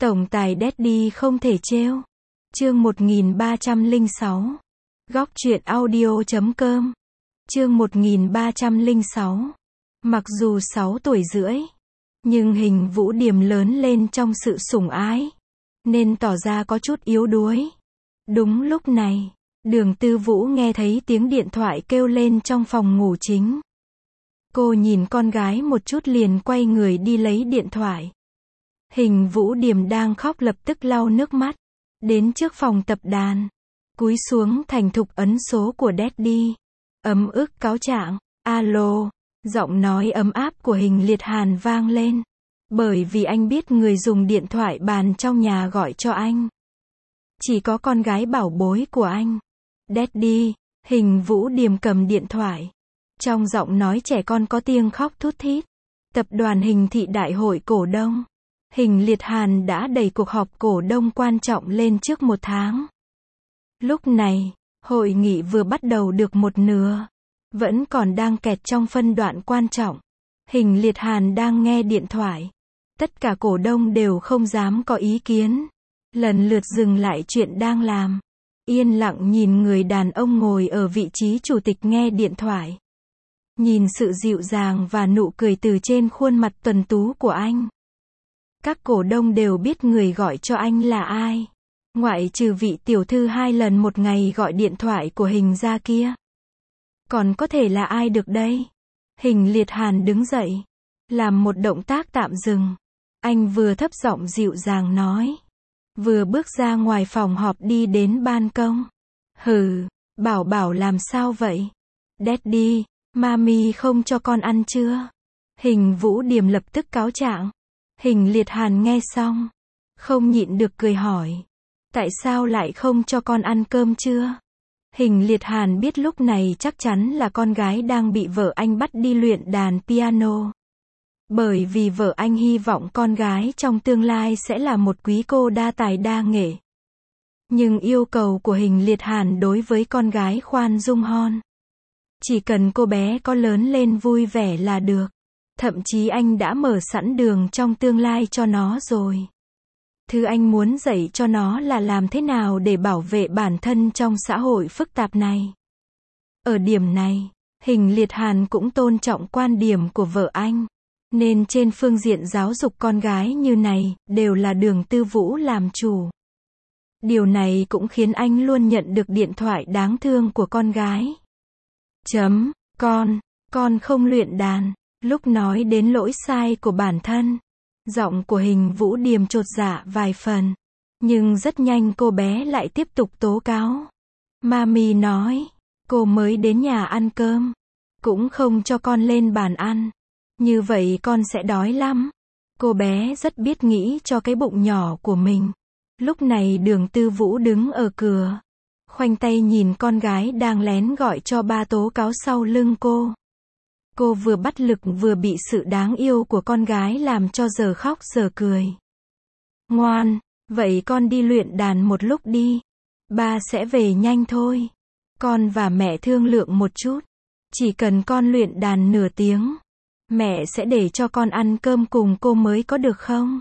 Tổng tài Daddy không thể trêu. Chương 1306. Góc truyện audio.com. Chương 1306. Mặc dù 6 tuổi rưỡi, nhưng Hình Vũ Điềm lớn lên trong sự sủng ái, nên tỏ ra có chút yếu đuối. Đúng lúc này, Đường Tư Vũ nghe thấy tiếng điện thoại kêu lên trong phòng ngủ chính. Cô nhìn con gái một chút liền quay người đi lấy điện thoại. Hình Vũ Điềm đang khóc lập tức lau nước mắt, đến trước phòng tập đàn, cúi xuống thành thục ấn số của Daddy. Ấm ức cáo trạng, alo, giọng nói ấm áp của Hình Liệt Hàn vang lên. Bởi vì anh biết người dùng điện thoại bàn trong nhà gọi cho anh chỉ có con gái bảo bối của anh. Daddy, Hình Vũ Điềm cầm điện thoại. Trong giọng nói trẻ con có tiếng khóc thút thít. Tập đoàn Hình Thị đại hội cổ đông. Hình Liệt Hàn đã đẩy cuộc họp cổ đông quan trọng lên trước 1 tháng. Lúc này, hội nghị vừa bắt đầu được một nửa. Vẫn còn đang kẹt trong phân đoạn quan trọng. Hình Liệt Hàn đang nghe điện thoại. Tất cả cổ đông đều không dám có ý kiến. Lần lượt dừng lại chuyện đang làm. Yên lặng nhìn người đàn ông ngồi ở vị trí chủ tịch nghe điện thoại. Nhìn sự dịu dàng và nụ cười từ trên khuôn mặt tuấn tú của anh. Các cổ đông đều biết người gọi cho anh là ai. Ngoại trừ vị tiểu thư 2 lần một ngày gọi điện thoại của Hình ra kia. Còn có thể là ai được đây? Hình Liệt Hàn đứng dậy. Làm một động tác tạm dừng. Anh vừa thấp giọng dịu dàng nói. Vừa bước ra ngoài phòng họp đi đến ban công. Hừ, bảo làm sao vậy? Daddy, Mami không cho con ăn chưa? Hình Vũ Điềm lập tức cáo trạng. Hình Liệt Hàn nghe xong, không nhịn được cười hỏi. Tại sao lại không cho con ăn cơm chưa? Hình Liệt Hàn biết lúc này chắc chắn là con gái đang bị vợ anh bắt đi luyện đàn piano. Bởi vì vợ anh hy vọng con gái trong tương lai sẽ là một quý cô đa tài đa nghệ. Nhưng yêu cầu của Hình Liệt Hàn đối với con gái khoan dung hon. Chỉ cần cô bé có lớn lên vui vẻ là được. Thậm chí anh đã mở sẵn đường trong tương lai cho nó rồi. Thứ anh muốn dạy cho nó là làm thế nào để bảo vệ bản thân trong xã hội phức tạp này. Ở điểm này, Hình Liệt Hàn cũng tôn trọng quan điểm của vợ anh. Nên trên phương diện giáo dục con gái như này, đều là Đường Tư Vũ làm chủ. Điều này cũng khiến anh luôn nhận được điện thoại đáng thương của con gái. Con không luyện đàn. Lúc nói đến lỗi sai của bản thân, giọng của Hình Vũ Điềm chột dạ vài phần. Nhưng rất nhanh cô bé lại tiếp tục tố cáo. Mami nói, cô mới đến nhà ăn cơm, cũng không cho con lên bàn ăn. Như vậy con sẽ đói lắm. Cô bé rất biết nghĩ cho cái bụng nhỏ của mình. Lúc này Đường Tư Vũ đứng ở cửa, khoanh tay nhìn con gái đang lén gọi cho ba tố cáo sau lưng cô. Cô vừa bất lực vừa bị sự đáng yêu của con gái làm cho giờ khóc giờ cười. Ngoan, vậy con đi luyện đàn một lúc đi. Ba sẽ về nhanh thôi. Con và mẹ thương lượng một chút. Chỉ cần con luyện đàn nửa tiếng, mẹ sẽ để cho con ăn cơm cùng cô mới có được không?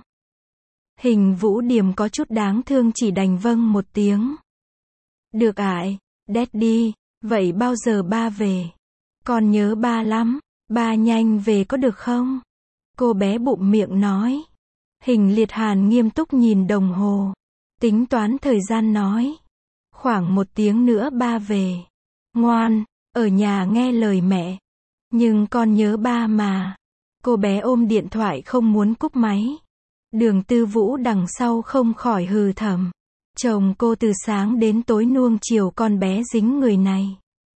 Hình Vũ Điềm có chút đáng thương chỉ đành vâng một tiếng. Được ạ, Daddy, vậy bao giờ ba về? Con nhớ ba lắm, ba nhanh về có được không? Cô bé bụm miệng nói. Hình Liệt Hàn nghiêm túc nhìn đồng hồ, tính toán thời gian nói. Khoảng 1 tiếng nữa ba về. Ngoan, ở nhà nghe lời mẹ. Nhưng con nhớ ba mà. Cô bé ôm điện thoại không muốn cúp máy. Đường Tư Vũ đằng sau không khỏi hừ thầm. Chồng cô từ sáng đến tối nuông chiều con bé dính người này.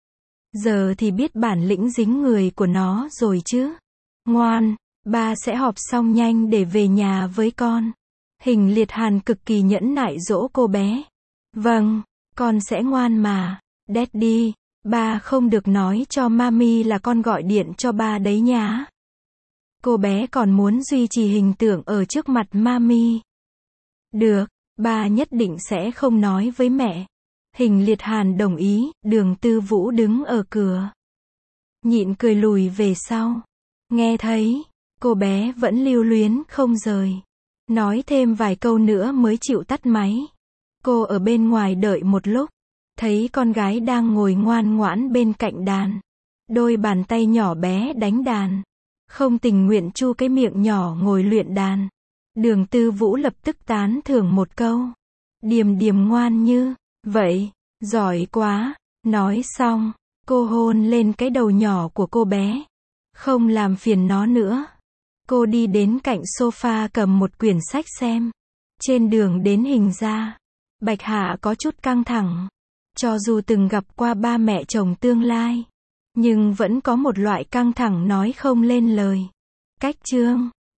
Giờ thì biết bản lĩnh dính người của nó rồi chứ. Ngoan, ba sẽ họp xong nhanh để về nhà với con. Hình Liệt Hàn cực kỳ nhẫn nại dỗ cô bé. Vâng, con sẽ ngoan mà. Daddy, ba không được nói cho Mami là con gọi điện cho ba đấy nhá. Cô bé còn muốn duy trì hình tượng ở trước mặt Mami. Được, ba nhất định sẽ không nói với mẹ. Hình Liệt Hàn đồng ý. Đường Tư Vũ đứng ở cửa, nhịn cười lùi về sau. Nghe thấy, cô bé vẫn lưu luyến không rời. Nói thêm vài câu nữa mới chịu tắt máy. Cô ở bên ngoài đợi một lúc, thấy con gái đang ngồi ngoan ngoãn bên cạnh đàn. Đôi bàn tay nhỏ bé đánh đàn. Không tình nguyện chu cái miệng nhỏ ngồi luyện đàn. Đường Tư Vũ lập tức tán thưởng một câu. Điềm điềm ngoan như vậy, giỏi quá. Nói xong, cô hôn lên cái đầu nhỏ của cô bé. Không làm phiền nó nữa. Cô đi đến cạnh sofa cầm một quyển sách xem. Trên đường đến Hình Gia, Bạch Hạ có chút căng thẳng. Cho dù từng gặp qua ba mẹ chồng tương lai, nhưng vẫn có một loại căng thẳng nói không lên lời. Cách chương